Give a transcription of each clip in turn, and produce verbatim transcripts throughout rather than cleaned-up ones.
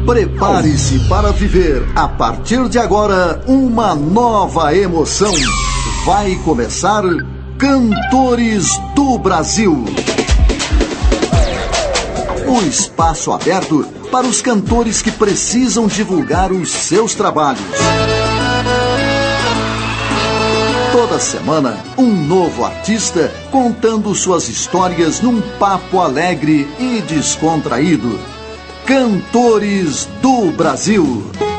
Prepare-se para viver, a partir de agora, uma nova emoção. Vai começar Cantores do Brasil. Um espaço aberto para os cantores que precisam divulgar os seus trabalhos. Toda semana, um novo artista contando suas histórias num papo alegre e descontraído. Cantores do Brasil.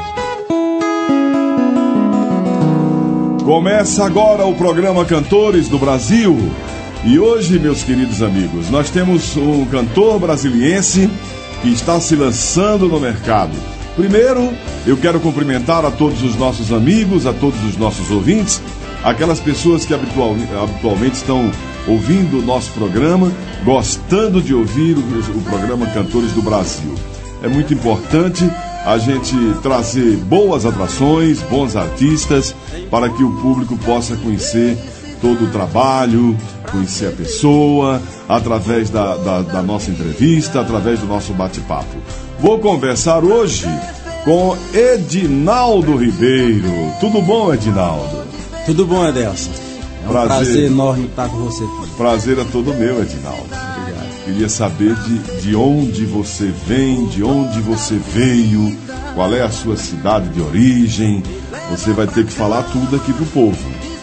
Começa agora o programa Cantores do Brasil. E hoje, meus queridos amigos, nós temos um cantor brasiliense que está se lançando no mercado. Primeiro, eu quero cumprimentar a todos os nossos amigos, a todos os nossos ouvintes, aquelas pessoas que habitual, habitualmente estão ouvindo o nosso programa, gostando de ouvir o, o programa Cantores do Brasil. É muito importante a gente trazer boas atrações, bons artistas, para que o público possa conhecer todo o trabalho, conhecer a pessoa, através da, da, da nossa entrevista, através do nosso bate-papo. Vou conversar hoje com Edinaldo Ribeiro. Tudo bom, Edinaldo? Tudo bom, Adelson. É um prazer, prazer enorme estar com você. Prazer é todo meu, Edinaldo. Queria saber de, de onde você vem, de onde você veio, qual é a sua cidade de origem. Você vai ter que falar tudo aqui pro povo.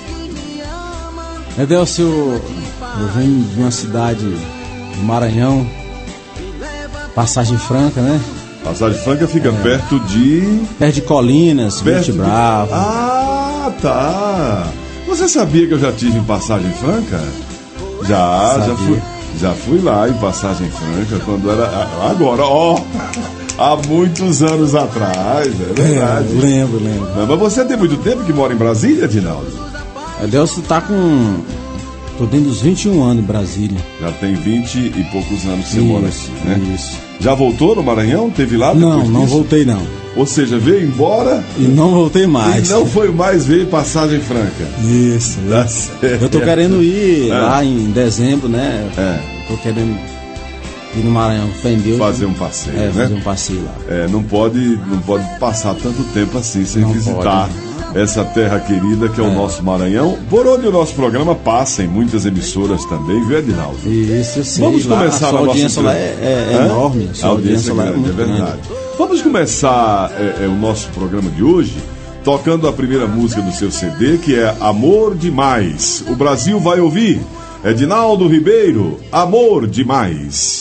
Adelson, eu, eu venho de uma cidade do Maranhão, Passagem Franca, né? Passagem Franca fica é, perto de... Perto de Colinas, Monte Bravo. De... Ah, tá. Você sabia que eu já tive em Passagem Franca? Já, sabia. já fui... Já fui lá em Passagem Franca, quando era... Agora, ó, há muitos anos atrás, é verdade. É, lembro, lembro. Mas você tem muito tempo que mora em Brasília, Edinaldo? Adelson tá com... Tô dentro dos vinte e um anos em Brasília. Já tem vinte e poucos anos que você isso, mora aqui, né? Isso. Já voltou no Maranhão? Teve lá depois Não, disso? não voltei não. Ou seja, veio embora... E não voltei mais. E não foi mais, veio Passagem Franca. Isso. Tá certo. Eu tô querendo ir é. lá em dezembro, né? É. Tô querendo ir no Maranhão, fé em Deus. Fazer um passeio, é, né? fazer um passeio lá. É, não pode, não pode passar tanto tempo assim sem não visitar pode. essa terra querida que é, é o nosso Maranhão, por onde o nosso programa passa em muitas emissoras também, viu, Edinaldo? Isso, eu sei. Vamos lá, começar a a audiência nossa... lá é, é, é enorme. A audiência é, lá grande, é, muito é verdade. grande. Vamos começar é, é, o nosso programa de hoje tocando a primeira música do seu C D, que é Amor Demais. O Brasil vai ouvir Edinaldo Ribeiro, Amor Demais.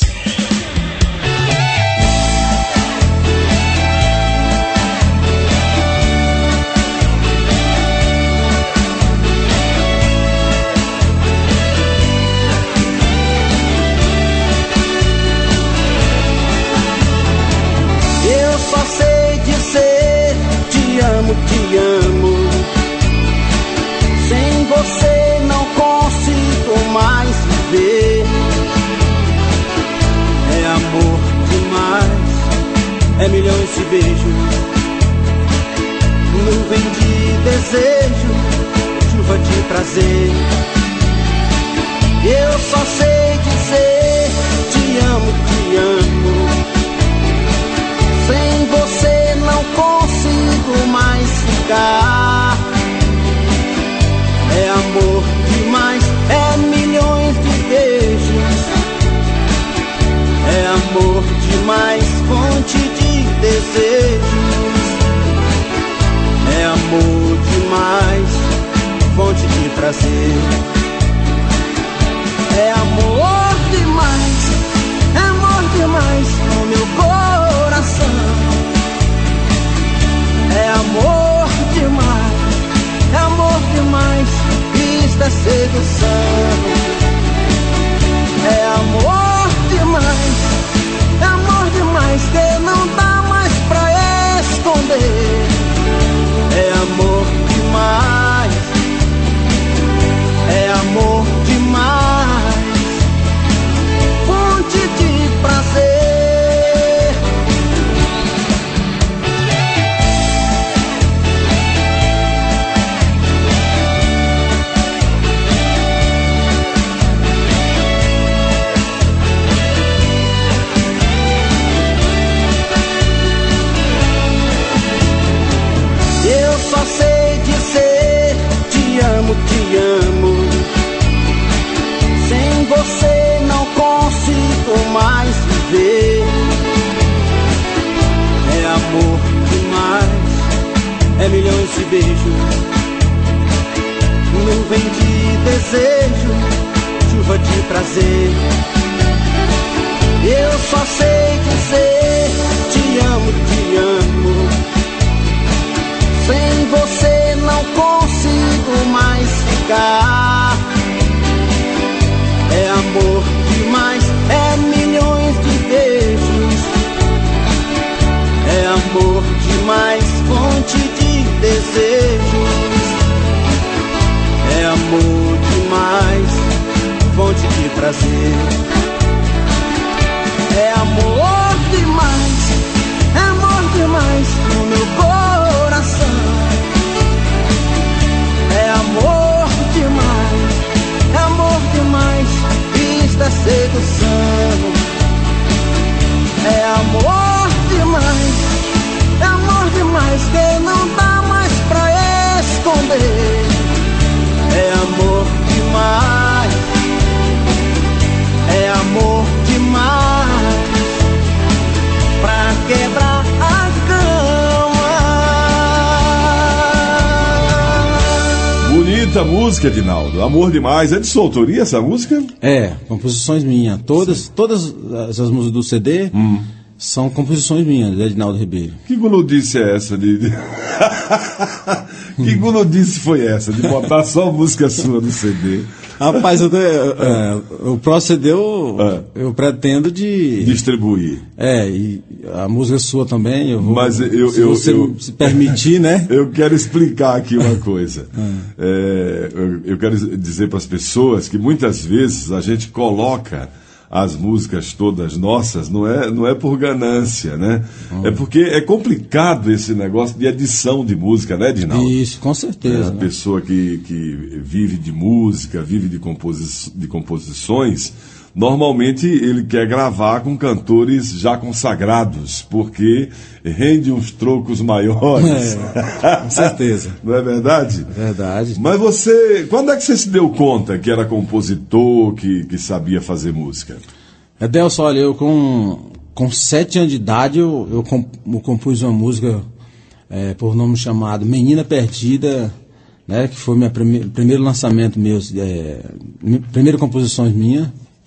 Te amo, sem você não consigo mais viver. É amor demais, é milhões de beijos, nuvem de desejo, chuva de prazer. Eu só sei dizer te amo, te amo. Sem você não consigo mais ficar. É amor demais, é milhões de beijos. É amor demais, fonte de desejos. É amor demais, fonte de prazer. É amor demais, é amor demais no meu coração. É amor demais, é amor demais, isto é sedução. É amor demais, é amor demais que não dá mais pra esconder. É amor demais, é amor demais, fonte de prazer. beijo, nuvem de desejo, chuva de prazer. Eu só sei dizer te amo, te amo. Sem você não consigo mais ficar. É amor demais, é milhões de beijos. É amor demais, fonte de desejos. É amor demais, fonte de prazer. É amor demais, é amor demais no meu coração. É amor demais, é amor demais, isto é sedução. É amor demais, é amor demais que não dá mais pra esconder. É amor demais, é amor demais pra quebrar a cama. Bonita música, Edinaldo. Amor demais. É de sua autoria essa música? É, composições minhas. Todas, todas essas músicas do C D hum. são composições minhas, de Edinaldo Ribeiro. Que gulodice é essa de... de... que gulodice foi essa de botar só música sua no C D? Rapaz, eu, é, o próximo C D eu, é. eu pretendo de... distribuir. É, e a música sua também, eu vou... Mas eu, se eu, você eu, se permitir, né? Eu quero explicar aqui uma coisa. é, eu, eu quero dizer para as pessoas que muitas vezes a gente coloca as músicas todas nossas, não é, não é por ganância, né? Hum. É porque é complicado esse negócio de edição de música, né, Edinaldo? Isso, com certeza. É, a né? pessoa que, que vive de música, vive de, composi- de composições, normalmente ele quer gravar com cantores já consagrados, porque rende uns trocos maiores. É, com certeza. Não é verdade? Verdade. Mas você, quando é que você se deu conta que era compositor, que, que sabia fazer música? Adelson, olha, eu com, com sete anos de idade, eu, eu, comp, eu compus uma música é, por nome chamado Menina Perdida, né, que foi meu prime, primeiro lançamento meu, é, primeira composição minha.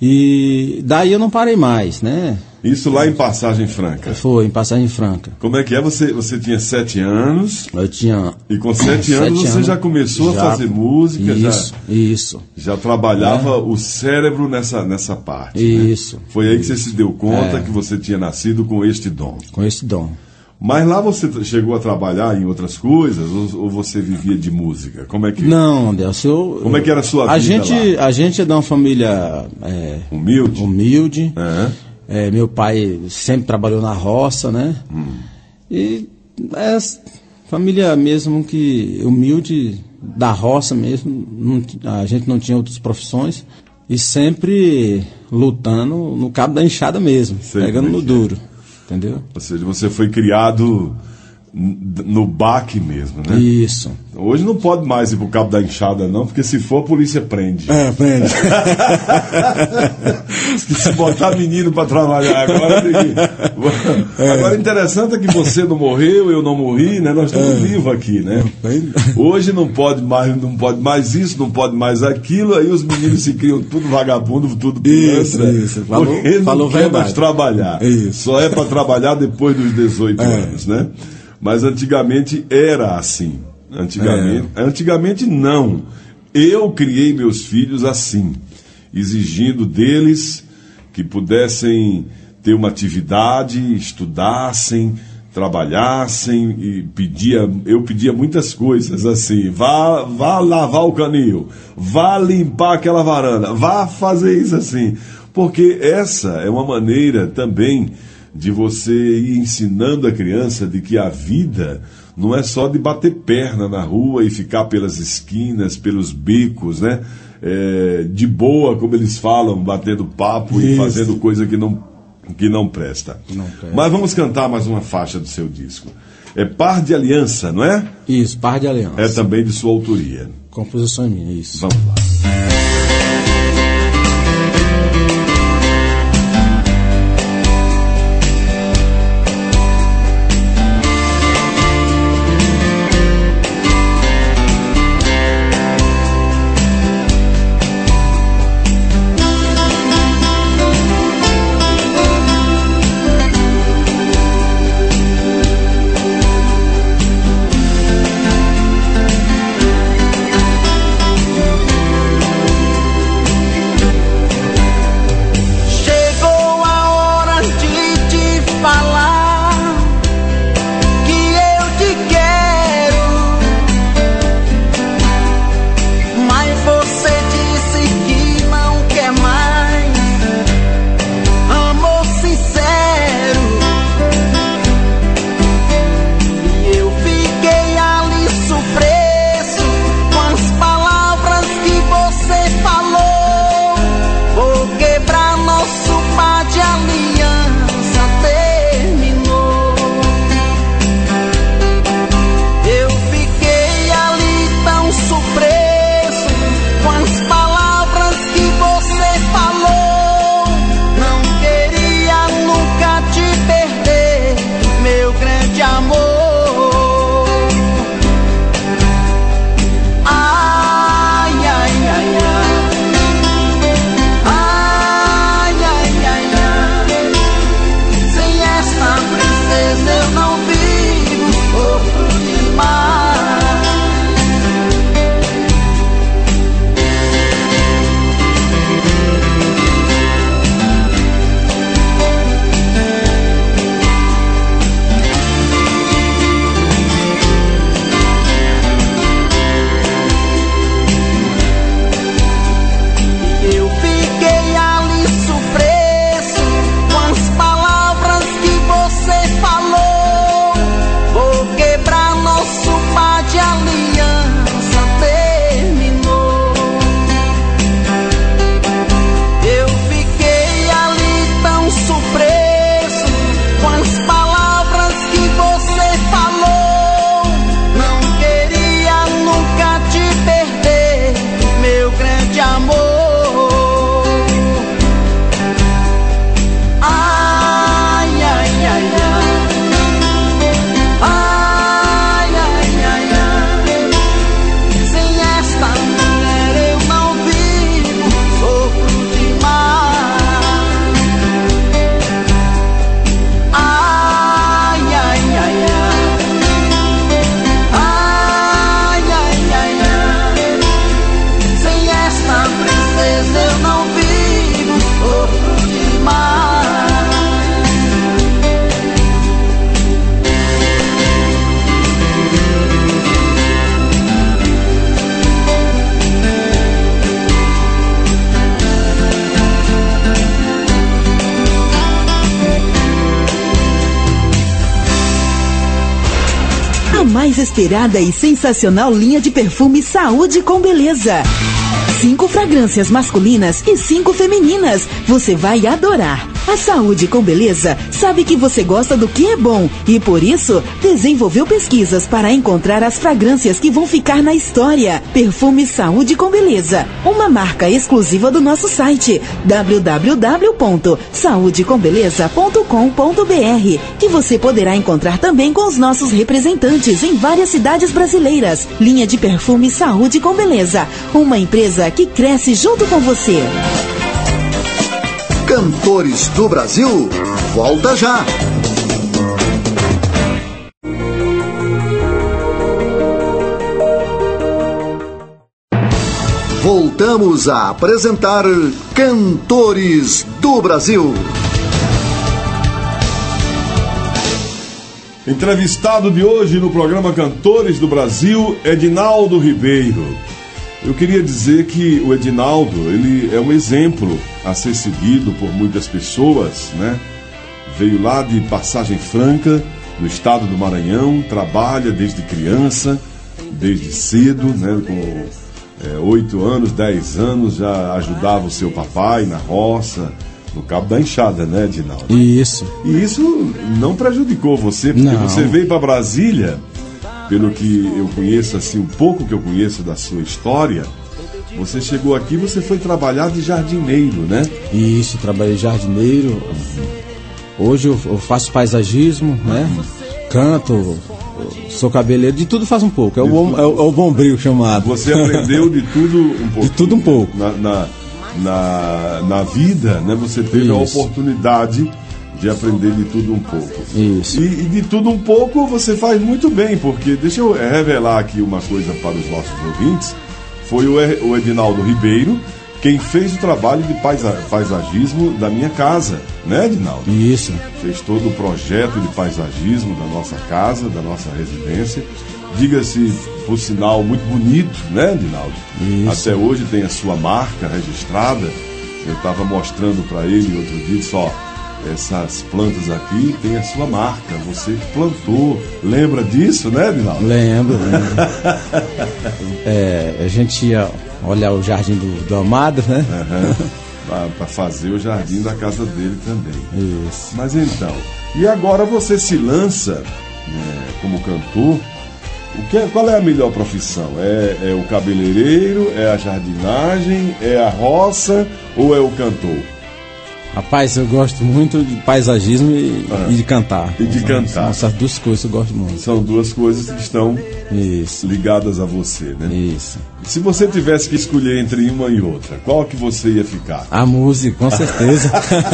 E daí eu não parei mais, né? Isso lá em Passagem Franca? Foi, em Passagem Franca. Como é que é? Você, você tinha sete anos? Eu tinha... E com sete, sete anos você anos, já começou já, a fazer música? Isso, já, isso. Já trabalhava é. o cérebro nessa, nessa parte, Isso. Né? Foi aí que isso. você se deu conta é. que você tinha nascido com este dom? Com este dom. Mas lá você chegou a trabalhar em outras coisas ou, ou você vivia de música? Como é que... Não, Deus, eu... Como é que era a sua a vida gente, lá? A gente é de uma família... É, humilde? Humilde. Uhum. É, meu pai sempre trabalhou na roça, né? Hum. E é família mesmo que humilde, da roça mesmo. Não, a gente não tinha outras profissões. E sempre lutando no cabo da enxada mesmo, sempre pegando no duro. Entendeu? Ou seja, você foi criado no baque mesmo, né? Isso. Hoje não pode mais ir pro cabo da enxada, não, porque se for, a polícia prende. É, prende. Se botar menino para trabalhar agora, tem que... é. Agora, interessante é que você não morreu, eu não morri, né? Nós estamos é. vivos aqui, né? Hoje não pode mais, não pode mais isso, não pode mais aquilo, aí os meninos se criam tudo vagabundo, tudo pilantra. Isso, isso. Falou, porque não falou quer verdade. mais trabalhar. Isso. Só é para trabalhar depois dos dezoito é. anos, né? Mas antigamente era assim. Antigamente, é. antigamente não. Eu criei meus filhos assim, exigindo deles que pudessem ter uma atividade, estudassem, trabalhassem, e pedia, eu pedia muitas coisas assim, vá, vá lavar o canil, vá limpar aquela varanda, vá fazer isso assim, porque essa é uma maneira também de você ir ensinando a criança de que a vida não é só de bater perna na rua e ficar pelas esquinas, pelos becos, né? É, de boa, como eles falam, batendo papo Isso. e fazendo coisa que não, que não presta. Não presta. Mas vamos cantar mais uma faixa do seu disco. É Par de Aliança, não é? Isso, Par de Aliança. É também de sua autoria. Composição minha, isso. Vamos lá. mais esperada e sensacional linha de perfume Saúde com Beleza. Cinco fragrâncias masculinas e cinco femininas. Você vai adorar. A Saúde com Beleza sabe que você gosta do que é bom e, por isso, desenvolveu pesquisas para encontrar as fragrâncias que vão ficar na história. Perfume Saúde com Beleza, uma marca exclusiva do nosso site w w w ponto saúde com beleza ponto com ponto b r, que você poderá encontrar também com os nossos representantes em várias cidades brasileiras. Linha de perfume Saúde com Beleza, uma empresa que cresce junto com você. Cantores do Brasil, volta já! Voltamos a apresentar Cantores do Brasil. Entrevistado de hoje no programa Cantores do Brasil, Edinaldo Ribeiro. Eu queria dizer que o Edinaldo, ele é um exemplo a ser seguido por muitas pessoas, né? Veio lá de Passagem Franca, no estado do Maranhão, trabalha desde criança, desde cedo, né? Com oito é, anos, dez anos, já ajudava o seu papai na roça, no Cabo da Enxada, né, Edinaldo? Isso. E isso não prejudicou você, porque não. Você veio para Brasília, pelo que eu conheço, assim, um pouco que eu conheço da sua história, você chegou aqui, você foi trabalhar de jardineiro, né? Isso, trabalhei de jardineiro. Hoje eu, eu faço paisagismo, né? Canto, sou cabeleireiro, de tudo faz um pouco. É o, bom, é, o, é o bombril chamado. Você aprendeu de tudo um pouco. De tudo um pouco. Na, na, na, na vida, né? Você teve Isso. a oportunidade de aprender de tudo um pouco. Isso. E, e de tudo um pouco você faz muito bem, porque deixa eu revelar aqui uma coisa para os nossos ouvintes. Foi o, o Edinaldo Ribeiro quem fez o trabalho de paisa, paisagismo da minha casa, né, Edinaldo? Isso. Fez todo o projeto de paisagismo da nossa casa, da nossa residência. Diga-se, por sinal, muito bonito, né, Edinaldo? Isso. Até hoje tem a sua marca registrada. Eu estava mostrando para ele outro dia, só essas plantas aqui tem a sua marca, você que plantou. Lembra disso, né, Edinaldo? Lembro, lembro. é, a gente ia olhar o jardim do, do Amado, né? Uhum. Para fazer o jardim da casa dele também. Isso. Mas então, e agora você se lança, né, como cantor. O que é, qual é a melhor profissão? É, é o cabeleireiro, é a jardinagem, é a roça ou é o cantor? Rapaz, eu gosto muito de paisagismo e, ah, e de cantar. E de cantar. Essas duas coisas eu gosto muito. São duas coisas que estão Isso. ligadas a você, né? Isso. Se você tivesse que escolher entre uma e outra, qual que você ia ficar? A música, com certeza.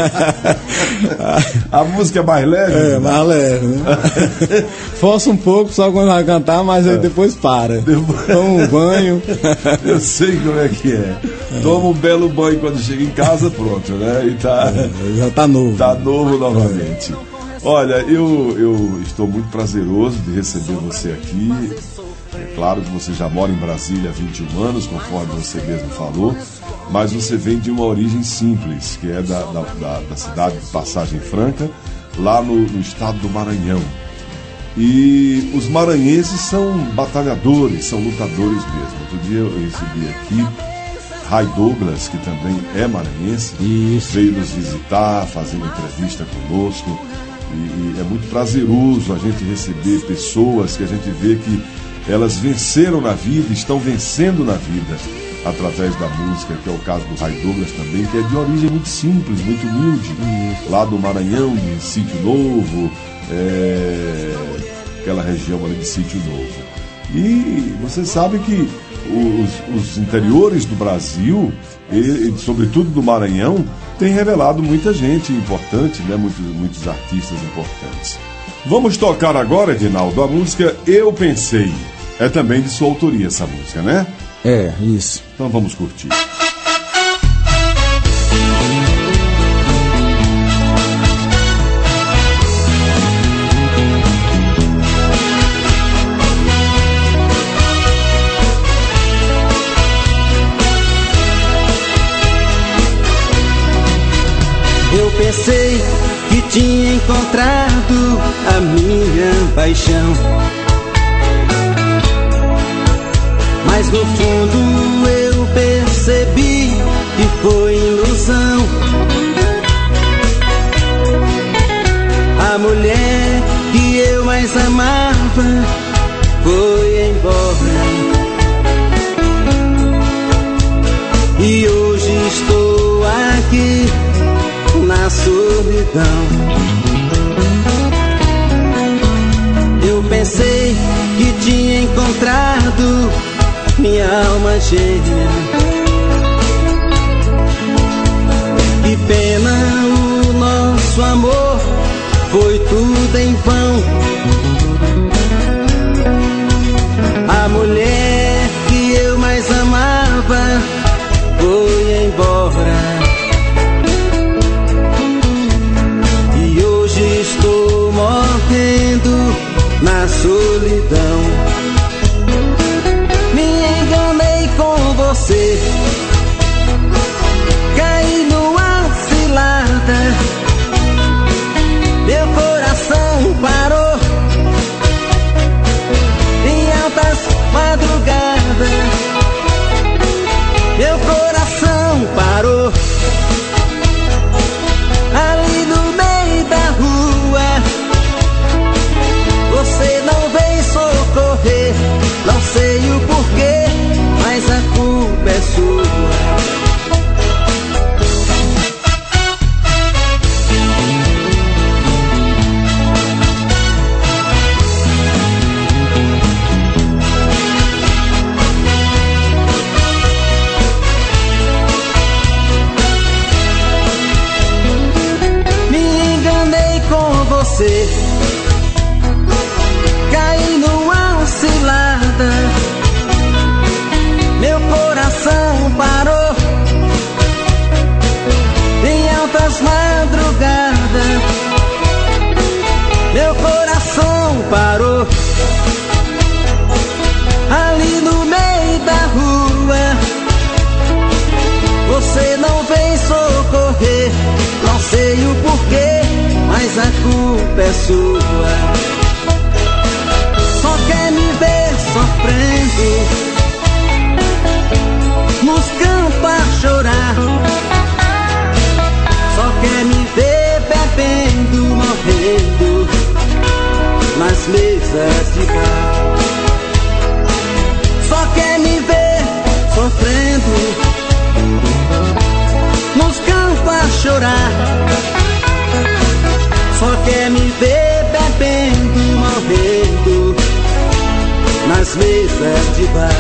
A música é mais leve? É, né? mais leve, né? Força um pouco só quando vai cantar, mas aí depois para. Depois... Toma um banho. Eu sei como é que é. Toma um belo banho quando chega em casa, pronto, né? E tá... É, já tá novo. Tá novo novamente. Olha, eu, eu estou muito prazeroso de receber você aqui. É claro que você já mora em Brasília há vinte e um anos, conforme você mesmo falou, mas você vem de uma origem simples, que é da, da, da, da cidade de Passagem Franca, lá no, no estado do Maranhão. E os maranhenses são batalhadores, são lutadores mesmo. Outro dia eu recebi aqui Ray Douglas, que também é maranhense, Isso. veio nos visitar, fazendo entrevista conosco. E, e é muito prazeroso a gente receber pessoas que a gente vê que elas venceram na vida, estão vencendo na vida através da música, que é o caso do Ray Douglas também, que é de origem muito simples, muito humilde, Isso. lá do Maranhão, de Sítio Novo, é, aquela região ali de Sítio Novo. E você sabe que os, os interiores do Brasil, e, e sobretudo do Maranhão, tem revelado muita gente importante, né? muitos, muitos artistas importantes. Vamos tocar agora, Edinaldo, a música Eu Pensei. É também de sua autoria essa música, né? É, isso. Então vamos curtir. Eu pensei que tinha encontrado a minha paixão. mas no fundo eu percebi que foi ilusão. A mulher que eu mais amava foi embora, e hoje estou aqui na solidão. Eu pensei que tinha encontrado minha alma gêmea. Que pena, o nosso amor foi tudo em vão. A mulher que eu mais amava foi embora, e hoje estou morrendo na solidão. Me enganei com você, caí numa cilada, meu coração parou em altas madrugadas. Meu coração parou ali no meio da rua. Você não vem socorrer, não sei o porquê, mas a culpa é sua. Você caí numa cilada, meu coração parou em altas madrugadas. Meu coração parou ali no meio da rua. Você não vem socorrer, não sei o porquê, mas a culpa é sua. Só quer me ver sofrendo nos campos a chorar, só quer me ver bebendo, morrendo nas mesas de bar. Só quer me ver sofrendo nos campos a chorar, só quer me ver bebendo, morrendo nas mesas de bar.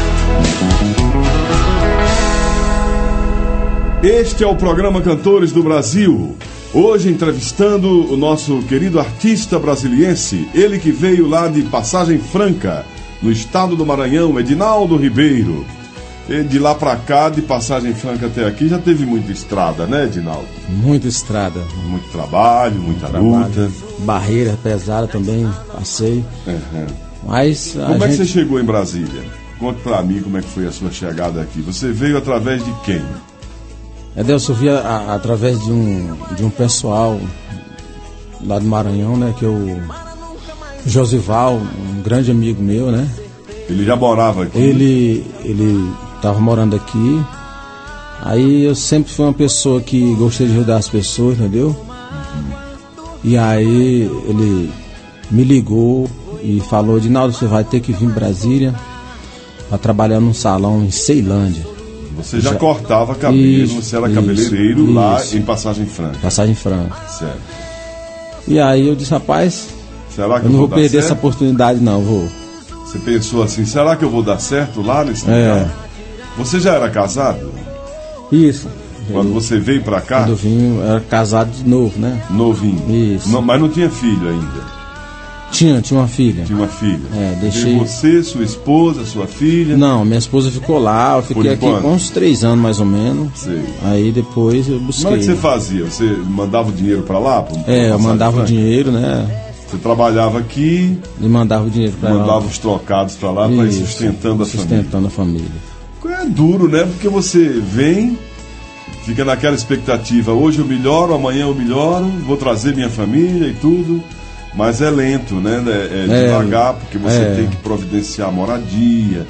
Este é o programa Cantores do Brasil. Hoje entrevistando o nosso querido artista brasiliense, ele que veio lá de Passagem Franca, no estado do Maranhão, Edinaldo Ribeiro. E de lá pra cá, de Passagem Franca até aqui, já teve muita estrada, né, Edinaldo? Muita estrada. Muito trabalho, muita Trabalho. luta. Barreira pesada também, passei. Uhum. Mas a Como gente... é que você chegou em Brasília? Conta pra mim como é que foi a sua chegada aqui. Você veio através de quem? Edelson, eu via a, através de um, de um pessoal lá do Maranhão, né, que é o Josival, um grande amigo meu, né? Ele já morava aqui? Ele, ele tava morando aqui. Aí eu sempre fui uma pessoa que gostei de ajudar as pessoas, entendeu? Uhum. E aí ele me ligou e falou: Edinaldo, você vai ter que vir em Brasília para trabalhar num salão em Ceilândia. Você já, já cortava cabelo, isso, você era isso, cabeleireiro isso, lá em Passagem Franca. Passagem Franca. Certo. E aí eu disse: rapaz, será que eu não vou, vou perder certo? essa oportunidade, não, vou. Você pensou assim, será que eu vou dar certo lá nesse é. lugar? Você já era casado? Isso. Quando eu, você veio pra cá? Quando eu vim, eu era casado de novo, né? Novinho. Isso. Não, mas não tinha filho ainda? Tinha, tinha uma filha. Tinha uma filha. É, deixei... E você, sua esposa, sua filha? Não, minha esposa ficou lá, eu fiquei aqui com uns três anos mais ou menos. Sei. Aí depois eu busquei. Como é que você fazia? Você mandava o dinheiro pra lá? Pra, pra é, eu mandava o dinheiro, né? Você trabalhava aqui e mandava o dinheiro pra lá. Mandava os trocados pra lá para ir sustentando a sustentando família. a família. É duro, né? Porque você vem, fica naquela expectativa, hoje eu melhoro, amanhã eu melhoro, vou trazer minha família e tudo. Mas é lento, né? É, é devagar, porque você é. tem que providenciar moradia,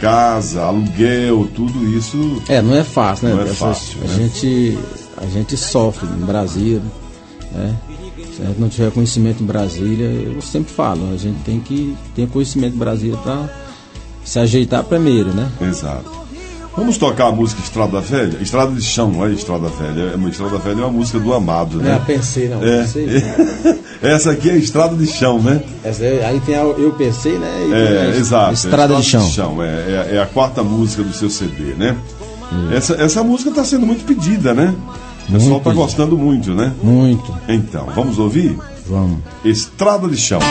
casa, aluguel, tudo isso. É, não é fácil, né? Não é Essas, fácil, a, né? gente, a gente sofre em Brasília, né? Se a gente não tiver conhecimento em Brasília, eu sempre falo, a gente tem que ter conhecimento em Brasília para se ajeitar primeiro, né? Exato. Vamos tocar a música Estrada Velha? Estrada de Chão, não é Estrada Velha. É, Estrada Velha é uma música do Amado, né? É, pensei, não. É. Pensei. Essa aqui é Estrada de Chão, né? Essa, aí tem a Eu Pensei, né? E É, tem a exato. Estrada é, de Chão. De Chão. É, é, é a quarta música do seu C D, né? Hum. Essa, essa música está sendo muito pedida, né? O pessoal está gostando muito, né? Muito. Então, vamos ouvir? Vamos. Estrada de Chão.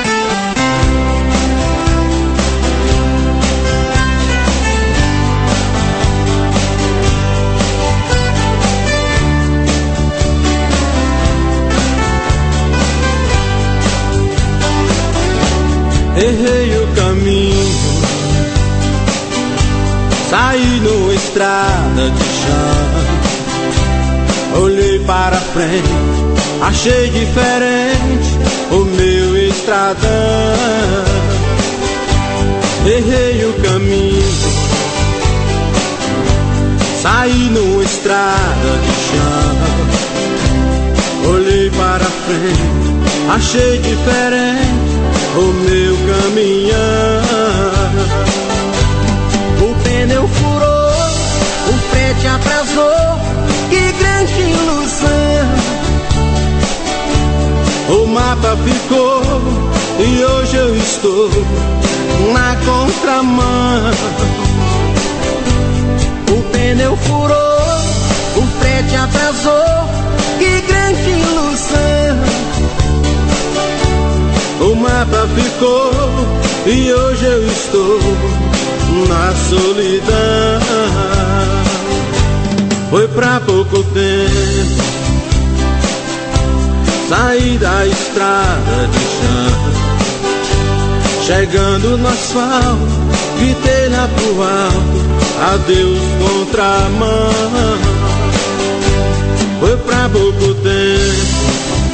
Errei o caminho, saí numa estrada de chão. Olhei para frente, achei diferente o meu estradão. Errei o caminho, saí numa estrada de chão. Olhei para frente, achei diferente o meu caminhão. O pneu furou, o frete atrasou, que grande ilusão. O mapa ficou e hoje eu estou na contramão. O pneu furou, o frete atrasou, que grande ilusão. O mapa ficou e hoje eu estou na solidão. Foi pra pouco tempo, saí da estrada de chão. Chegando no asfalto, gritei lá pro alto, adeus contramão. Foi pra pouco tempo,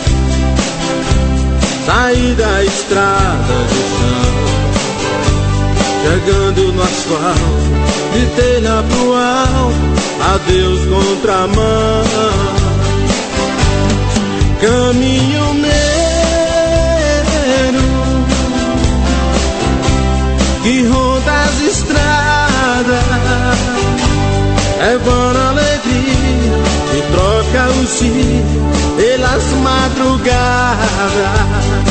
saí da estrada de chão. Chegando no asfalto, gritei lá pro alto, adeus contramão. Caminhoneiro que ronda as estradas, levando alegria e troca os dias pelas madrugadas.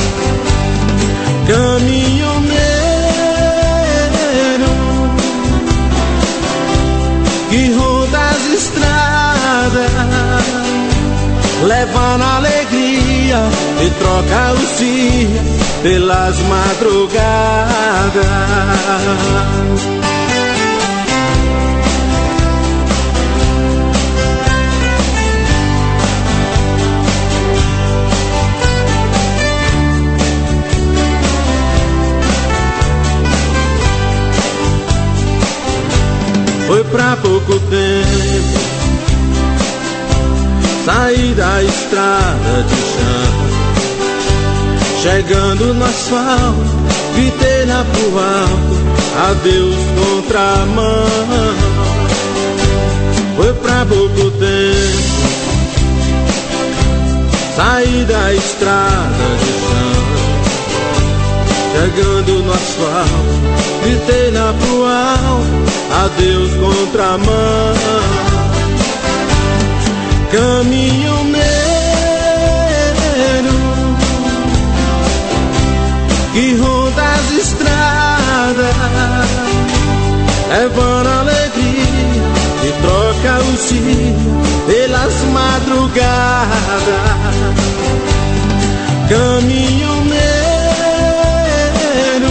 Caminhoneiro que ronda as estradas, levando alegria e troca os dias pelas madrugadas. Foi pra pouco tempo, saí da estrada de chão. Chegando no asfalto, gritei lá pro alto, adeus contramão. Foi pra pouco tempo, saí da estrada de chão. Chegando no asfalto, gritei lá pro alto, adeus contramão. Caminhoneiro que ronda as estradas, levando alegria e troca os dias pelas madrugadas. Caminhoneiro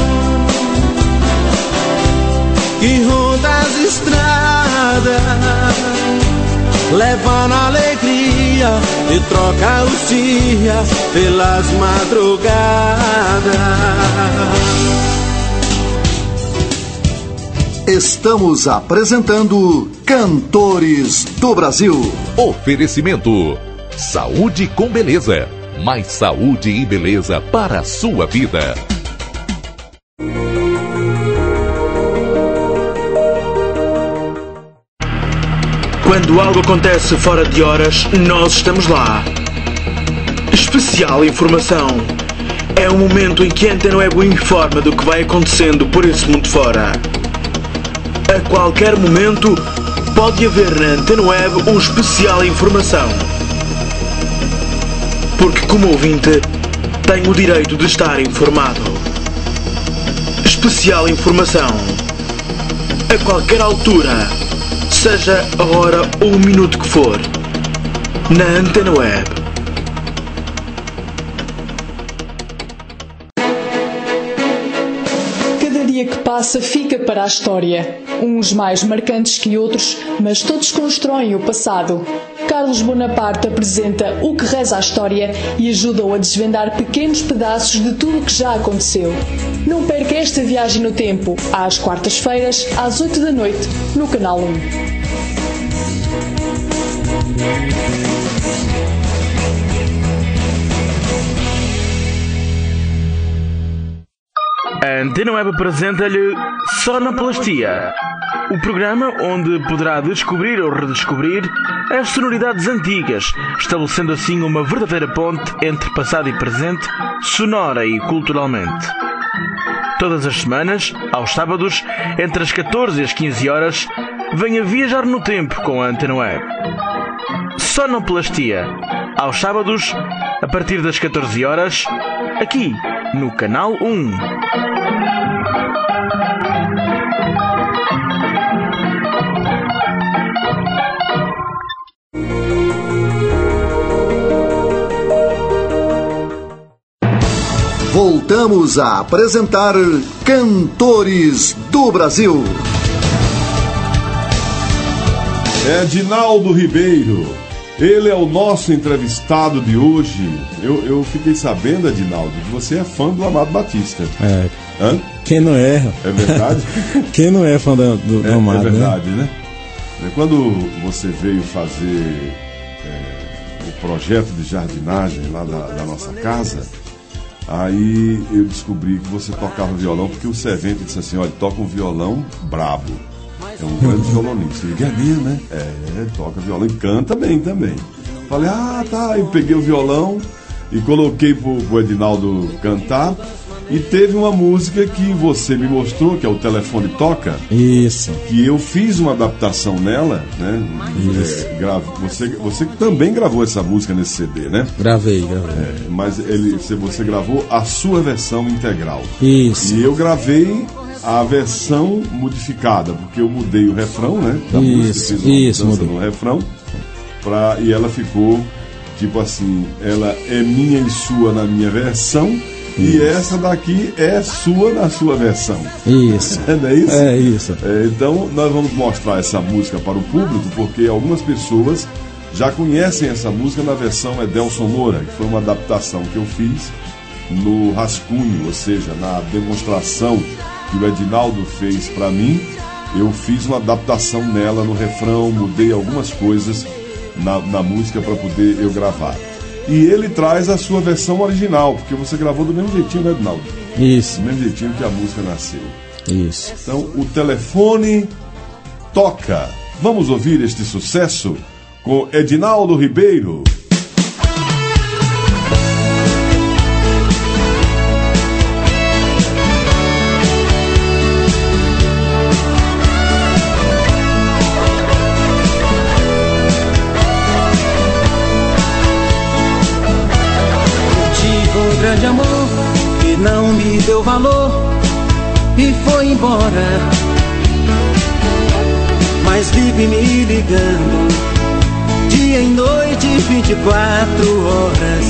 que ronda as estradas, levando alegria e troca os dias pelas madrugadas. Estamos apresentando Cantores do Brasil. Oferecimento: saúde com beleza. Mais saúde e beleza para a sua vida. Quando algo acontece fora de horas, nós estamos lá. Especial informação. É o momento em que a Antena Web o informa do que vai acontecendo por esse mundo fora. A qualquer momento, pode haver na Antena Web um especial informação. Porque, como ouvinte, tem o direito de estar informado. Especial informação. A qualquer altura, seja a hora ou o minuto que for, na Antena Web. Que passa fica para a história. Uns mais marcantes que outros, mas todos constroem o passado. Carlos Bonaparte apresenta o que reza a história e ajuda-o a desvendar pequenos pedaços de tudo o que já aconteceu. Não perca esta viagem no tempo, às quartas-feiras, às oito da noite, no Canal um. A Antena Web apresenta-lhe Sonoplastia, o programa onde poderá descobrir ou redescobrir as sonoridades antigas, estabelecendo assim uma verdadeira ponte entre passado e presente, sonora e culturalmente. Todas as semanas, aos sábados, entre as catorze e as quinze horas, venha viajar no tempo com a Antena Web. Sonoplastia, aos sábados, a partir das catorze horas, aqui no Canal um. Voltamos a apresentar Cantores do Brasil. Edinaldo Ribeiro, ele é o nosso entrevistado de hoje. Eu, eu fiquei sabendo, Edinaldo, que você é fã do Amado Batista. É. Hã? Quem não é? É verdade? Quem não é fã do, do, do é, Amado, é verdade, né? né? Quando você veio fazer é, o projeto de jardinagem lá da, da nossa casa, aí eu descobri que você tocava violão, porque o servente disse assim, olha, toca um violão brabo. É um grande violonista. Eu digo, é mesmo, né? É, toca violão e canta bem também. Falei, ah, tá. Eu peguei o violão e coloquei pro, pro Edinaldo cantar. E teve uma música que você me mostrou, que é o Telefone Toca. Isso. Que eu fiz uma adaptação nela, né? Isso. É, grave, você, você também gravou essa música nesse C D, né? Gravei, gravei. É, mas ele, você gravou a sua versão integral. Isso. E eu gravei a versão modificada, porque eu mudei o refrão, né? Da isso, música, fiz uma isso, mudança mudou. no refrão. Pra, e ela ficou, tipo assim, ela é minha e sua na minha versão. E essa daqui é sua na sua versão. Isso. Não é isso? É isso. É, então, nós vamos mostrar essa música para o público, porque algumas pessoas já conhecem essa música na versão Edelson Moura, que foi uma adaptação que eu fiz no rascunho, ou seja, na demonstração que o Edinaldo fez para mim. Eu fiz uma adaptação nela no refrão, mudei algumas coisas na, na música para poder eu gravar. E ele traz a sua versão original, porque você gravou do mesmo jeitinho, né, Edinaldo? Isso. Do mesmo jeitinho que a música nasceu. Isso. Então, o Telefone Toca. Vamos ouvir este sucesso com Edinaldo Ribeiro. Grande amor que não me deu valor e foi embora, mas vive me ligando dia e noite, vinte e quatro horas,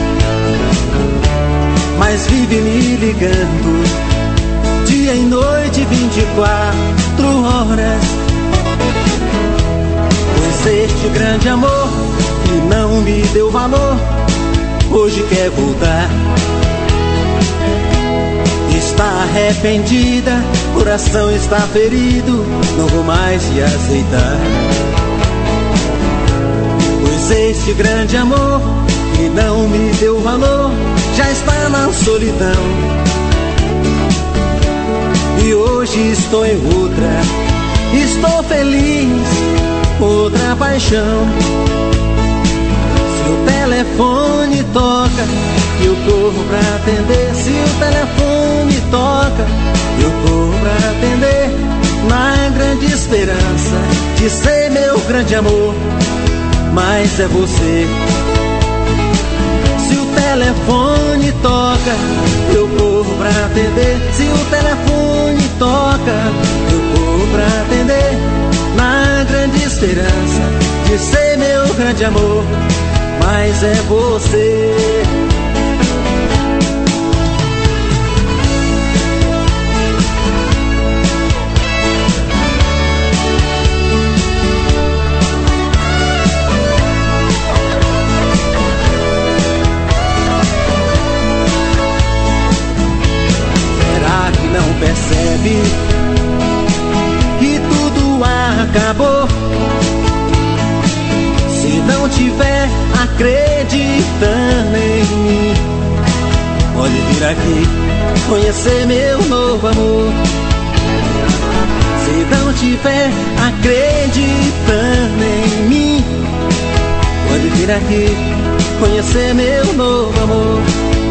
mas vive me ligando dia e noite, vinte e quatro horas. Pois este grande amor que não me deu valor hoje quer voltar. Está arrependida, coração está ferido, não vou mais te aceitar. Pois este grande amor que não me deu valor já está na solidão. E hoje estou em outra, estou feliz, outra paixão. Se o telefone toca, eu corro pra atender. Se o telefone toca, eu corro pra atender, na grande esperança de ser meu grande amor, mas é você. Se o telefone toca, eu corro pra atender. Se o telefone toca, eu corro pra atender, na grande esperança de ser meu grande amor, mas é você. Será que não percebe que tudo acabou? Se não tiver acreditando em mim, pode vir aqui conhecer meu novo amor. Se não tiver acreditando em mim, pode vir aqui conhecer meu novo amor.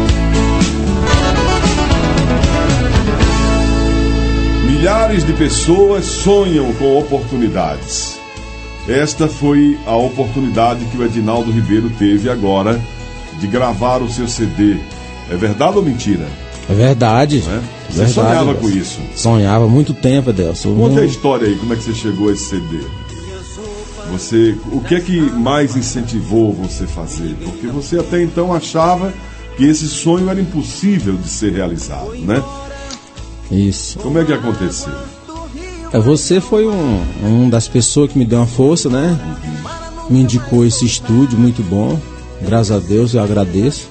Milhares de pessoas sonham com oportunidades. Esta foi a oportunidade que o Edinaldo Ribeiro teve agora de gravar o seu C D. É verdade ou mentira? É verdade. Não é? Você verdade, sonhava Deus. com isso? Sonhava há muito tempo, Adelson. Conta a história aí, como é que você chegou a esse C D? Você, o que é que mais incentivou você a fazer? Porque você até então achava que esse sonho era impossível de ser realizado, né? Isso. Como é que aconteceu? É, você foi um, um das pessoas que me deu uma força, né? Me indicou esse estúdio muito bom. Graças a Deus, eu agradeço.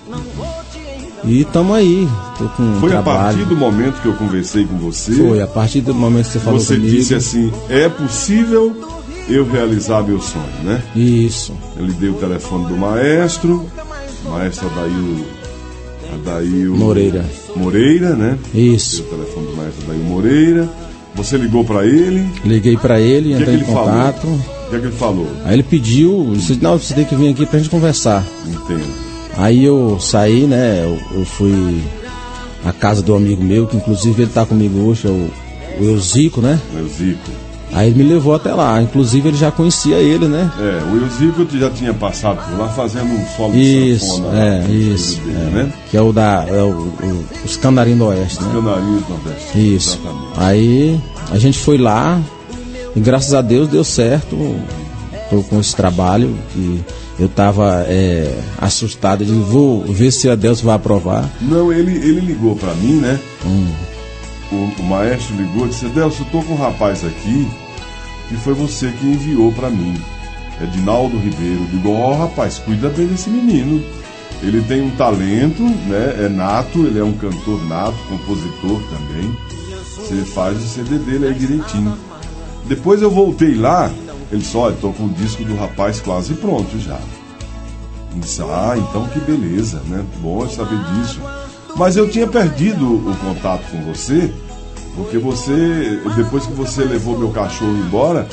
E estamos aí. Tô com um Foi trabalho. a partir do momento que eu conversei com você. Foi, a partir do momento que você falou Você comigo. disse assim: é possível eu realizar meu sonho, né? Isso. Eu lhe dei o telefone do maestro, maestro Adail, Adail Moreira. Moreira, né? Isso. Dei o telefone do maestro Adail Moreira. Você ligou pra ele. Liguei pra ele, O que é que entrei ele em contato. falou? O que é que ele falou? Aí ele pediu, disse, não, você tem que vir aqui pra gente conversar. Entendo. Aí eu saí, né? Eu, eu fui à casa do amigo meu, que inclusive ele tá comigo hoje, é o, o Euzico, né? O Zico. Aí ele me levou até lá, inclusive ele já conhecia ele, né? É, o Euzico já tinha passado por lá fazendo um solo de Isso, sanfona. é, no isso. estúdio dele, É, né? que é o da. É o, o, os Canarinhos do Oeste, né? Canarinhos do Nordeste. Isso. Exatamente. Aí a gente foi lá e graças a Deus deu certo. Tô com esse trabalho que eu tava é, assustado. Eu digo, vou ver se a Deus vai aprovar. Não, ele, ele ligou pra mim, né? Hum. O, o maestro ligou e disse: Adelson, eu tô com um rapaz aqui que foi você que enviou pra mim. Edinaldo Ribeiro. Eu digo: ó, oh, rapaz, cuida bem desse menino. Ele tem um talento, né? É nato, ele é um cantor nato, compositor também. Você faz o C D dele aí direitinho. Depois eu voltei lá, ele disse: olha, tô com o disco do rapaz quase pronto já. Eu disse: ah, então que beleza, né? Bom saber disso. Mas eu tinha perdido o contato com você, porque você, depois que você levou meu cachorro embora,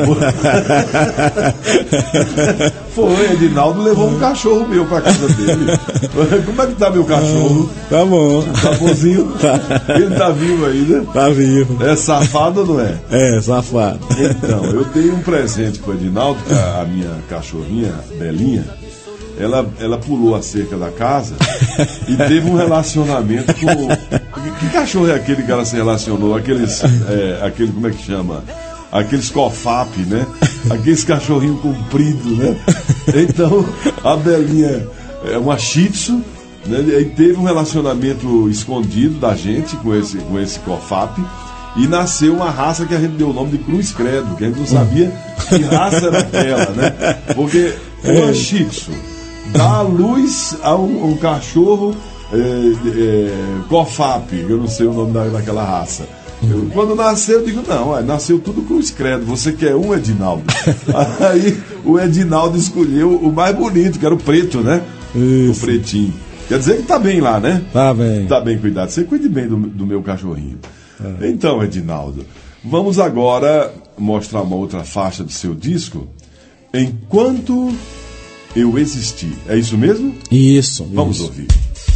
foi, Edinaldo levou um cachorro meu pra casa dele. Como é que tá meu cachorro? Tá bom. Tá bonzinho? Ele tá vivo ainda? Tá vivo. É safado ou não é? É, safado. Então, eu dei um presente pro Edinaldo, que a minha cachorrinha, Belinha, ela, ela pulou a cerca da casa e teve um relacionamento com... Que, que cachorro é aquele que ela se relacionou? Aqueles... É, aquele, como é que chama? Aqueles cofap, né? Aqueles cachorrinhos compridos, né? Então, a Belinha é uma shih tzu, né? E teve um relacionamento escondido da gente com esse, com esse cofap. E nasceu uma raça que a gente deu o nome de Cruz Credo, que a gente não sabia que raça era aquela, né? Porque uma shih tzu dá à luz a um, um cachorro é, é, cofap, eu não sei o nome da, daquela raça. Eu, quando nasceu, eu digo: não, ué, nasceu tudo Cruz Credo, você quer um, Edinaldo? Aí o Edinaldo escolheu o mais bonito, que era o preto, né? Isso. O pretinho. Quer dizer que tá bem lá, né? Tá bem. Tá bem cuidado. Você cuide bem do, do meu cachorrinho. É. Então, Edinaldo, Vamos agora mostrar uma outra faixa do seu disco, Enquanto Eu Existi. É isso mesmo? Isso. Vamos isso. ouvir.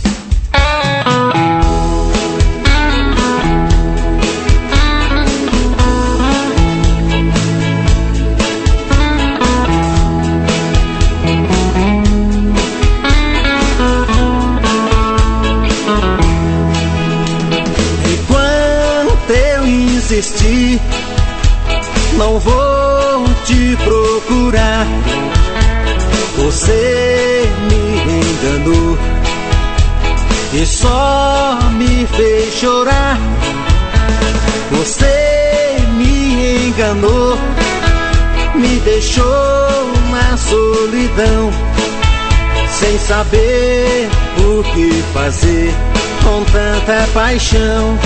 Existir, não vou te procurar. Você me enganou e só me fez chorar. Você me enganou, me deixou na solidão, sem saber o que fazer com tanta paixão.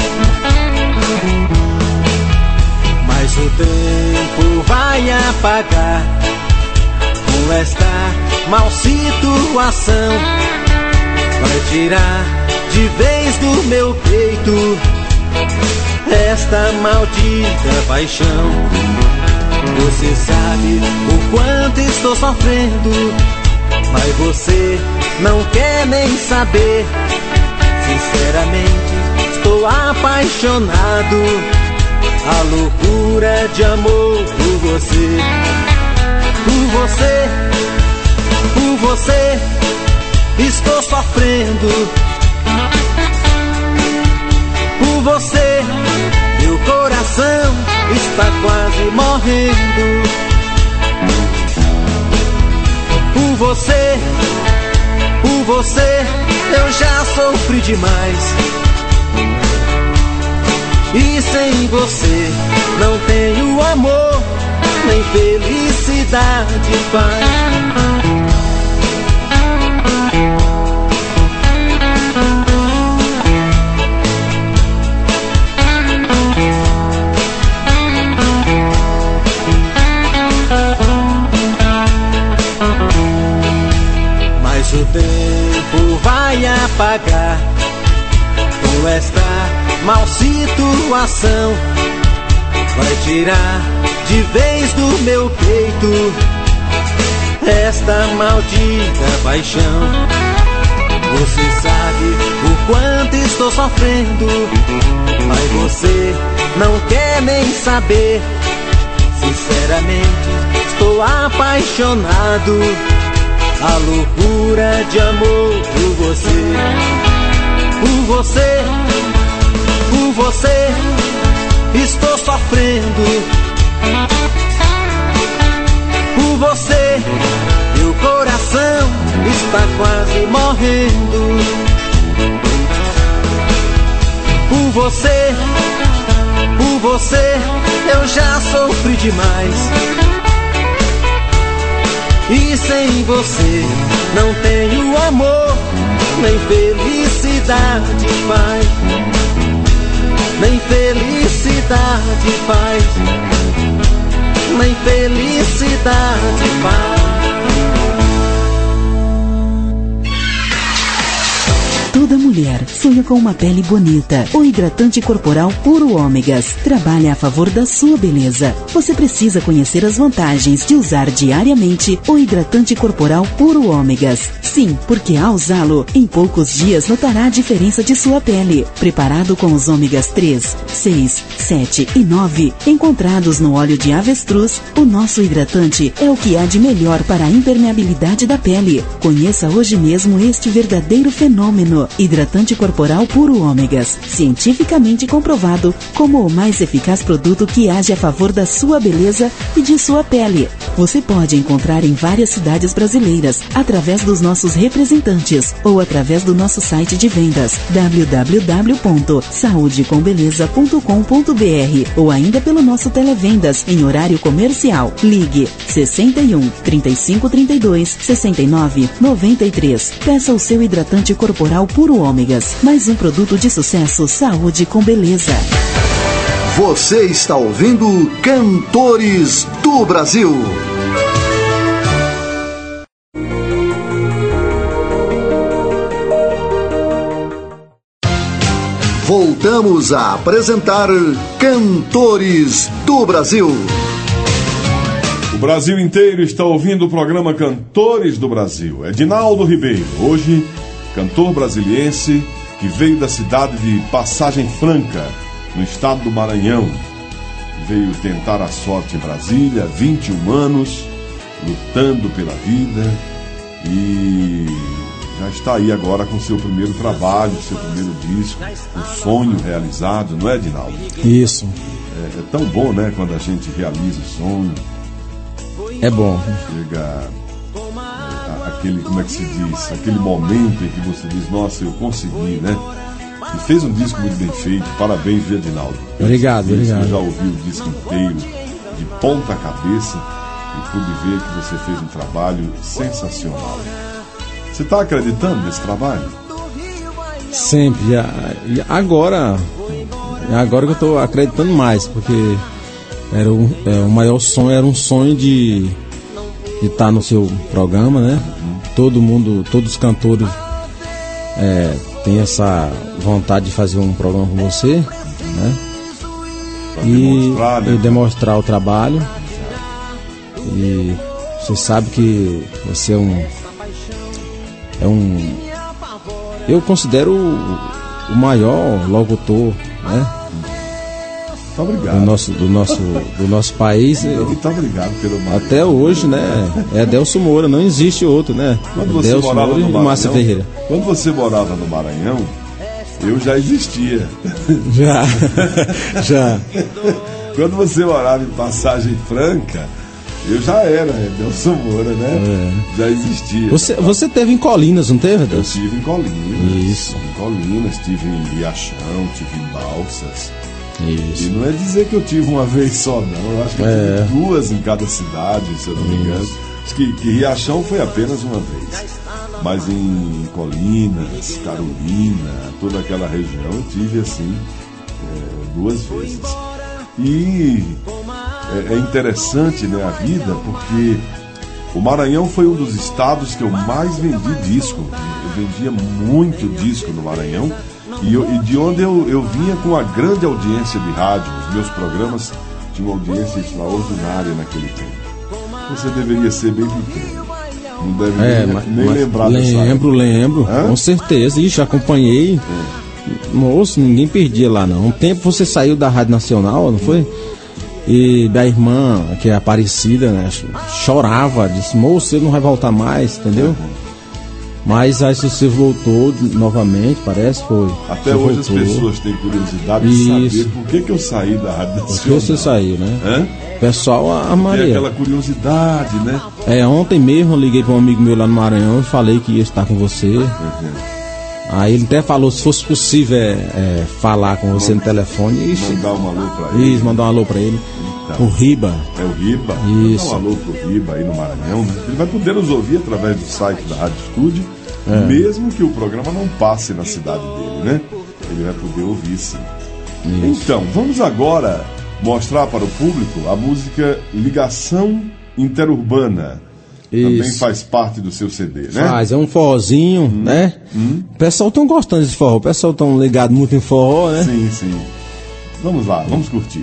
Mas o tempo vai apagar com esta mal situação, vai tirar de vez do meu peito esta maldita paixão. Você sabe o quanto estou sofrendo, mas você não quer nem saber. Sinceramente, estou apaixonado. A loucura de amor por você, por você, por você, estou sofrendo. Por você, meu coração está quase morrendo. Por você, por você, eu já sofri demais. E sem você não tenho amor, nem felicidade, pai. Mas o tempo vai apagar com esta mal situação, vai tirar de vez do meu peito esta maldita paixão. Você sabe o quanto estou sofrendo, mas você não quer nem saber. Sinceramente, estou apaixonado. A loucura de amor por você, por você, por você, estou sofrendo. Por você, meu coração está quase morrendo. Por você, por você, eu já sofri demais. E sem você não tenho amor, nem felicidade, pai. Nem felicidade, pai. Nem felicidade, pai. Toda mulher sonha com uma pele bonita. O hidratante corporal Puro Ômegas trabalha a favor da sua beleza. Você precisa conhecer as vantagens de usar diariamente o hidratante corporal Puro Ômegas. Sim, porque ao usá-lo, em poucos dias notará a diferença de sua pele. Preparado com os ômegas três, seis, sete e nove, encontrados no óleo de avestruz, o nosso hidratante é o que há de melhor para a impermeabilidade da pele. Conheça hoje mesmo este verdadeiro fenômeno. Hidratante corporal Puro Ômegas, cientificamente comprovado como o mais eficaz produto que age a favor da sua beleza e de sua pele. Você pode encontrar em várias cidades brasileiras, através dos nossos representantes ou através do nosso site de vendas w w w ponto saúde com beleza ponto com ponto b r ou ainda pelo nosso televendas em horário comercial. Ligue sessenta e um, trinta e cinco, trinta e dois, sessenta e nove, noventa e três. Peça o seu hidratante corporal Puro Ômegas, mais um produto de sucesso Saúde com Beleza. Você está ouvindo Cantores do Brasil. voltamos a apresentar Cantores do Brasil. O Brasil inteiro está ouvindo o programa Cantores do Brasil. Edinaldo Ribeiro, hoje cantor brasiliense que veio da cidade de Passagem Franca, no estado do Maranhão. Veio tentar a sorte em Brasília, vinte e um anos, lutando pela vida, e já está aí agora com seu primeiro trabalho, seu primeiro disco, um sonho realizado, não é, Edinaldo? Isso. É, é tão bom, né, quando a gente realiza o sonho. É bom. Chega é, aquele, como é que se diz, aquele momento em que você diz, nossa, eu consegui, né? E fez um disco muito bem feito, parabéns, Edinaldo. Obrigado, obrigado. Eu já ouvi o disco inteiro, de ponta cabeça, e pude ver que você fez um trabalho sensacional. Você está acreditando nesse trabalho? Sempre. Agora, agora que eu estou acreditando mais, porque era um, é, o maior sonho era um sonho de estar tá no seu programa, né? Uhum. Todo mundo, todos os cantores é, têm essa vontade de fazer um programa com você, né? Pra e demonstrar, né? E demonstrar o trabalho. E você sabe que você é um é um eu considero o, o maior locutor, né? Muito obrigado. Do nosso, do nosso, do nosso país. Muito obrigado pelo Maranhão. Até hoje, né? É Adelso Moura, não existe outro, né? Quando você Adelso morava Moura no e Maranhão, Márcia Ferreira. Quando você morava no Maranhão, eu já existia. Já, já. Quando você morava em Passagem Franca, eu já era Adelso Moura, né? É. Já existia. Você, você teve em Colinas, não teve, Adelso? Eu tive em Colinas. Isso. Em Colinas, tive em Riachão, tive em Balsas. Isso. E não é dizer que eu tive uma vez só, não. Eu acho que eu é. tive duas em cada cidade, se eu não me engano. Acho que, que Riachão foi apenas uma vez. Mas em Colinas, Carolina, toda aquela região, eu tive assim, é, duas vezes. E é, é interessante, né, a vida, porque o Maranhão foi um dos estados que eu mais vendi disco. Eu vendia muito disco no Maranhão. E, eu, e de onde eu, eu vinha com uma grande audiência de rádio. Os meus programas tinham uma audiência extraordinária naquele tempo. Você deveria ser bem pequeno. Não deve é, nem, mas, nem mas lembrar lembro, dessa Lembro, lembro. Hã? Com certeza. Ixi, acompanhei. É. Moço, ninguém perdia lá, não. Um tempo você saiu da Rádio Nacional, não foi? E da irmã, que é Aparecida, né? Chorava, disse, moço, você não vai voltar mais, entendeu? Uhum. Mas aí você voltou novamente, parece, foi. Até você hoje voltou. As pessoas têm curiosidade Isso. de saber por que, que eu saí da Rádio Nacional. Por que você saiu, né? Hã? Pessoal, a Maria. Tem aquela curiosidade, né? É, ontem mesmo eu liguei para um amigo meu lá no Maranhão e falei que ia estar com você. Uhum. Aí ele até falou, se fosse possível é, é, falar com você no telefone. Ixi, mandar um alô para ele. Isso, mandar um alô para ele. Então, o Riba. É o Riba. Isso. Mandar um alô pro Riba aí no Maranhão. Né? Ele vai poder nos ouvir através do site da Rádio Estúdio, é. mesmo que o programa não passe na cidade dele, né? Ele vai poder ouvir, sim. Isso. Então, vamos agora mostrar para o público a música Ligação Interurbana. Isso. Também faz parte do seu C D, né? Faz, é um forrozinho, hum, né? Hum. O pessoal estão gostando desse forró, o pessoal estão ligado muito em forró, né? Sim, sim. Vamos lá, vamos curtir.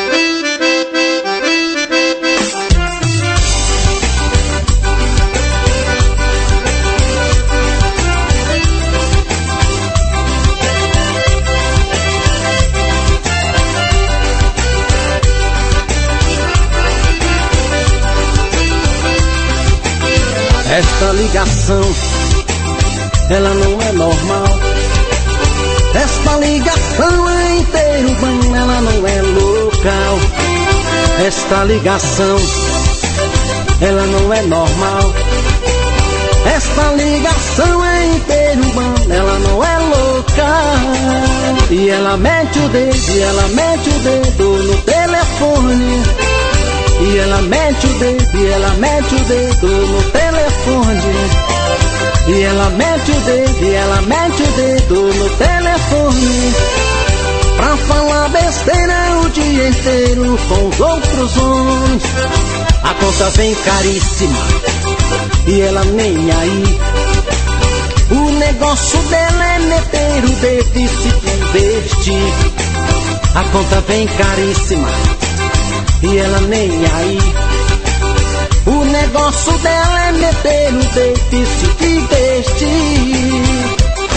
Esta ligação, ela não é normal. Esta ligação é interurbana, ela não é local. Esta ligação, ela não é normal. Esta ligação é interurbana, ela não é local. E ela mete o dedo, e ela mete o dedo no telefone. E ela mete o dedo, e ela mete o dedo no telefone. E ela mete o dedo, e ela mete o dedo no telefone. Pra falar besteira o dia inteiro com os outros homens. A conta vem caríssima e ela nem aí. O negócio dela é meter o dedo e se peixe, a conta vem caríssima e ela nem aí. O negócio dela é meter o déficit e vestir.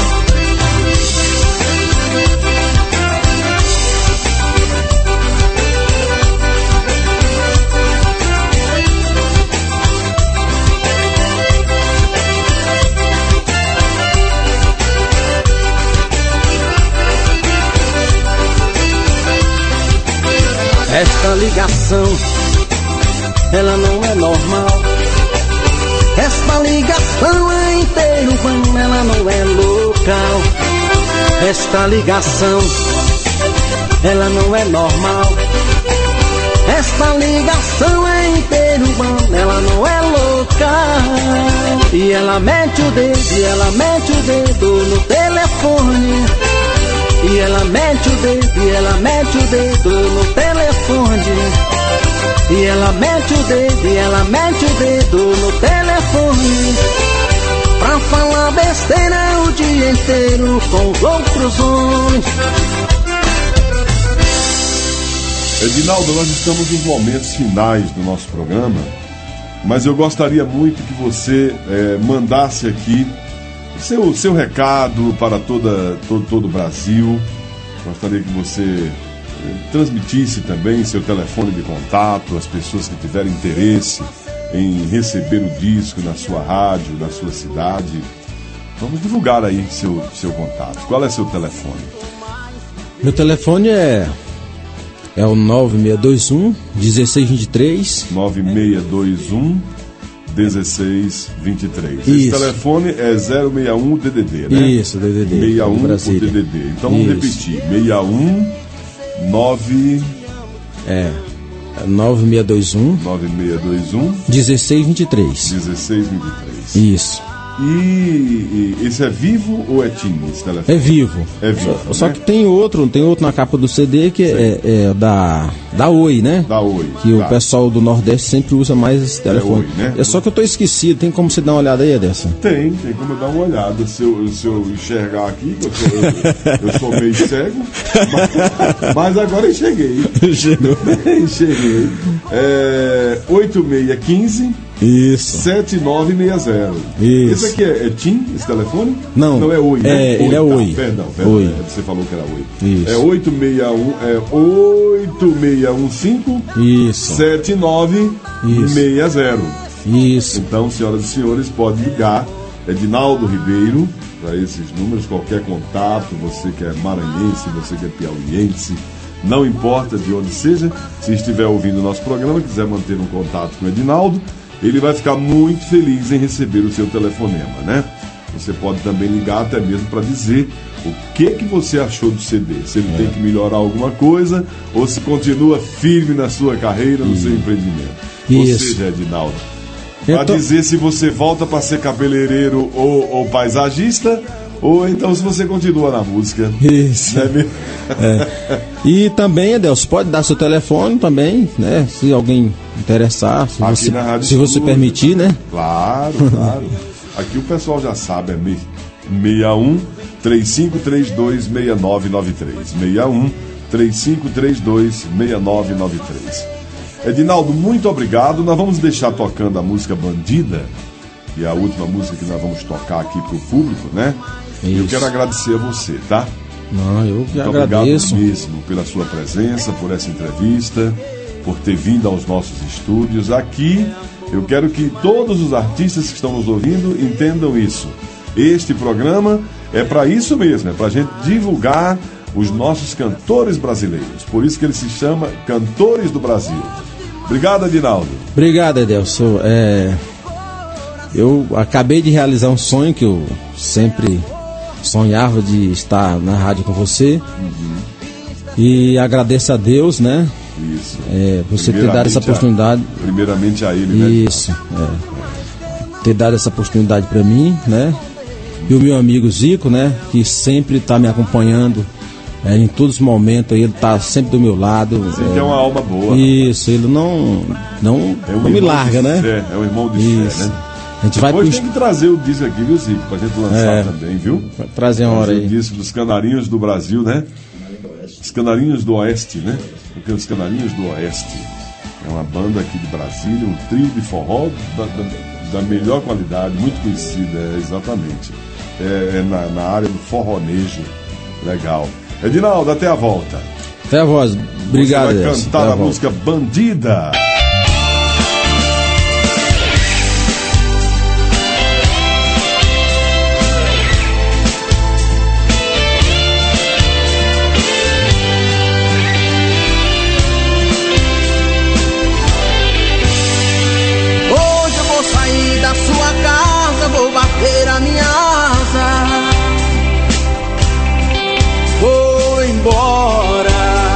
Esta ligação, ela não é normal. Esta ligação é inteiro, ela não é local. Esta ligação, ela não é normal. Esta ligação é inteiro, ela não é local. E ela mete o dedo, e ela mete o dedo no telefone. E ela mete o dedo, e ela mete o dedo no telefone. E ela mete o dedo, e ela mete o dedo no telefone. Pra falar besteira o dia inteiro com os outros homens. Edinaldo, nós estamos nos momentos finais do nosso programa, mas eu gostaria muito que você é, mandasse aqui Seu, seu recado para toda, todo, todo o Brasil. Gostaria que você eh, transmitisse também seu telefone de contato, as pessoas que tiverem interesse em receber o disco na sua rádio, na sua cidade. Vamos divulgar aí seu, seu contato. Qual é seu telefone? Meu telefone é, é o nove seis dois um, um seis dois três. nove seis dois um, um seis dois três. Isso. Esse telefone é zero seis um D D D, né? Isso, D D D. sessenta e um o D D D. Então vamos repetir. sessenta e um, nove... É. nove seis dois um. nove seis dois um. um seis dois três. um seis dois três. Isso. E, e esse é vivo ou é TIM esse telefone? É vivo. É vivo. Só, né? só que tem outro, tem outro na capa do C D que é, é da, da Oi, né? Da Oi. Que tá. o pessoal do Nordeste sempre usa mais esse telefone. É, Oi, né? É só que eu tô esquecido, tem como você dar uma olhada aí, Ederson? Tem, tem como eu dar uma olhada. Se eu, se eu enxergar aqui, eu sou, eu, eu sou meio cego, mas, mas agora enxerguei. Chegou. Enxerguei. É, oito seis um cinco. Isso. sete nove seis zero. Isso. Esse aqui é, é TIM, esse telefone? Não. Não é Oi, né? É, ele é tá. Oi. Perdão, perdão. Oi. Você falou que era Oi. Isso. É oito seis um, é oito seis um cinco. Isso. sete nove seis zero. Isso. Então, senhoras e senhores, pode ligar. Edinaldo Ribeiro, para esses números, qualquer contato, você que é maranhense, você que é piauiense, não importa de onde seja, se estiver ouvindo o nosso programa, quiser manter um contato com o Edinaldo, ele vai ficar muito feliz em receber o seu telefonema, né? Você pode também ligar até mesmo para dizer o que que você achou do C D, se ele é. tem que melhorar alguma coisa ou se continua firme na sua carreira, no Isso. seu empreendimento. Isso. Ou seja, Edinaldo, para tô... dizer se você volta para ser cabeleireiro ou, ou paisagista, ou então se você continua na música. Isso. Né? É. E também, Adelson, pode dar seu telefone também, né? Se alguém interessar, se Aqui você, na Rádio se você permitir, né? Claro, claro. Aqui o pessoal já sabe, é seis um, três cinco três dois, seis nove nove três. seis um, três cinco três dois, seis nove nove três. Edinaldo, muito obrigado. Nós vamos deixar tocando a música Bandida, que é a última música que nós vamos tocar aqui pro público, né? Isso. Eu quero agradecer a você, tá? Não, eu que Muito agradeço. Obrigado mesmo pela sua presença, por essa entrevista, por ter vindo aos nossos estúdios. Aqui, eu quero que todos os artistas que estão nos ouvindo entendam isso. Este programa é para isso mesmo, é para a gente divulgar os nossos cantores brasileiros. Por isso que ele se chama Cantores do Brasil. Obrigado, Edinaldo. Obrigado, Edelson. É... Eu acabei de realizar um sonho que eu sempre sonhava de estar na rádio com você. Uhum. E agradeço a Deus, né? Isso. É, você ter dado essa oportunidade. A, primeiramente a ele, né? Isso. É. Ter dado essa oportunidade para mim, né? E o meu amigo Zico, né? Que sempre está me acompanhando. É, em todos os momentos, ele está sempre do meu lado. Você é, tem uma alma boa. Isso, ele não, não, é um não me larga, né? Fé, é um irmão de isso. fé, né? gente vai Depois puxar. tem que trazer o disco aqui, viu, Zico? Pra gente lançar É. também, viu? Vai trazer uma hora Trazer aí. o disco dos Canarinhos do Brasil, né? Os Canarinhos do Oeste, né? Porque os Canarinhos do Oeste é uma banda aqui de Brasília, um trio de forró da, da, da melhor qualidade, muito conhecida, é, exatamente. É, é na, na área do forronejo. Legal. Edinaldo, até a volta. Até a voz. Obrigado, Você vai Edson. cantar Até a, volta. música Bandida. Hoje eu vou sair da sua casa, vou bater a minha asa, vou embora.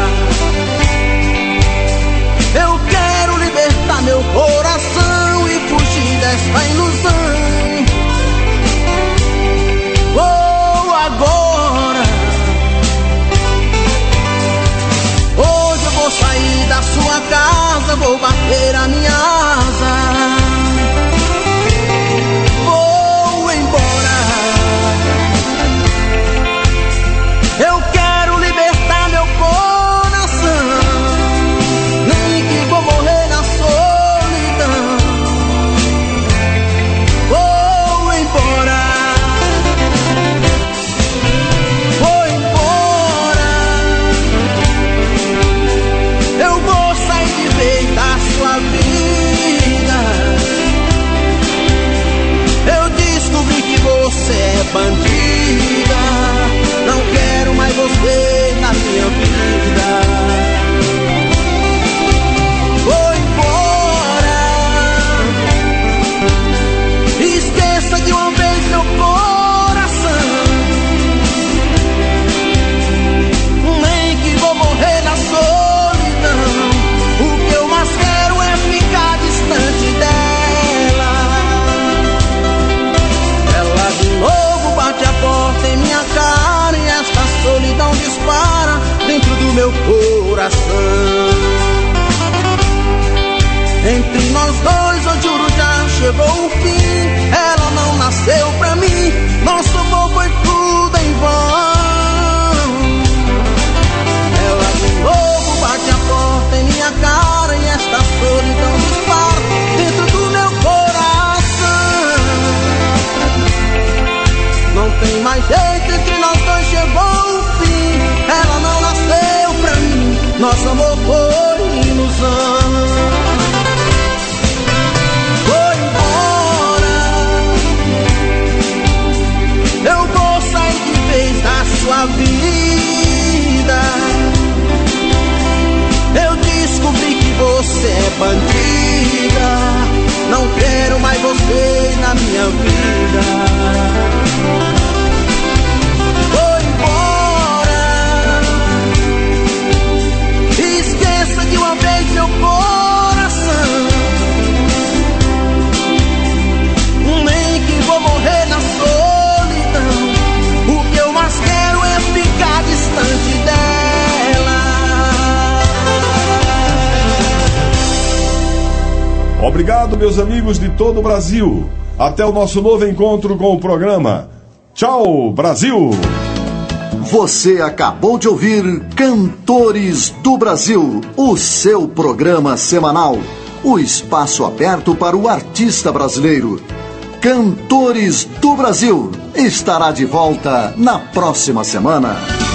Eu quero libertar meu coração e fugir desta ilusão. Vou agora. Hoje eu vou sair da sua casa, vou bater a minha asa, vou embora. Eu quero libertar meu coração, nem que vou morrer na solidão. Vou embora, vou embora. Eu vou sair de vez da sua vida. Eu descobri que você é bandida. Não quero mais você na minha vida. Vou embora. Esqueça de uma vez meu coração, nem que vou morrer na solidão. O que eu mais quero é ficar distante dela. Ela de novo bate a porta em minha cara e esta solidão dispara dentro do meu coração. Entre nós dois, eu juro, já chegou o fim. Ela não nasceu pra mim, nosso amor foi tudo em vão. Ela de novo bate a porta em minha cara e esta solidão dispara dentro do meu coração. Não tem mais jeito, entre nós dois chegou o fim. Ela não nasceu pra mim, nosso amor foi ilusão. Vou embora. Eu vou sair de vez da sua vida. Eu descobri que você é bandida. Não quero mais você na minha vida. Vou embora. Esqueça de uma vez meu coração, nem que vou morrer na solidão. O que eu mais quero é ficar distante dela. Obrigado, meus amigos de todo o Brasil. Até o nosso novo encontro com o programa. Tchau, Brasil! Você acabou de ouvir Cantores do Brasil, o seu programa semanal. O espaço aberto para o artista brasileiro. Cantores do Brasil estará de volta na próxima semana.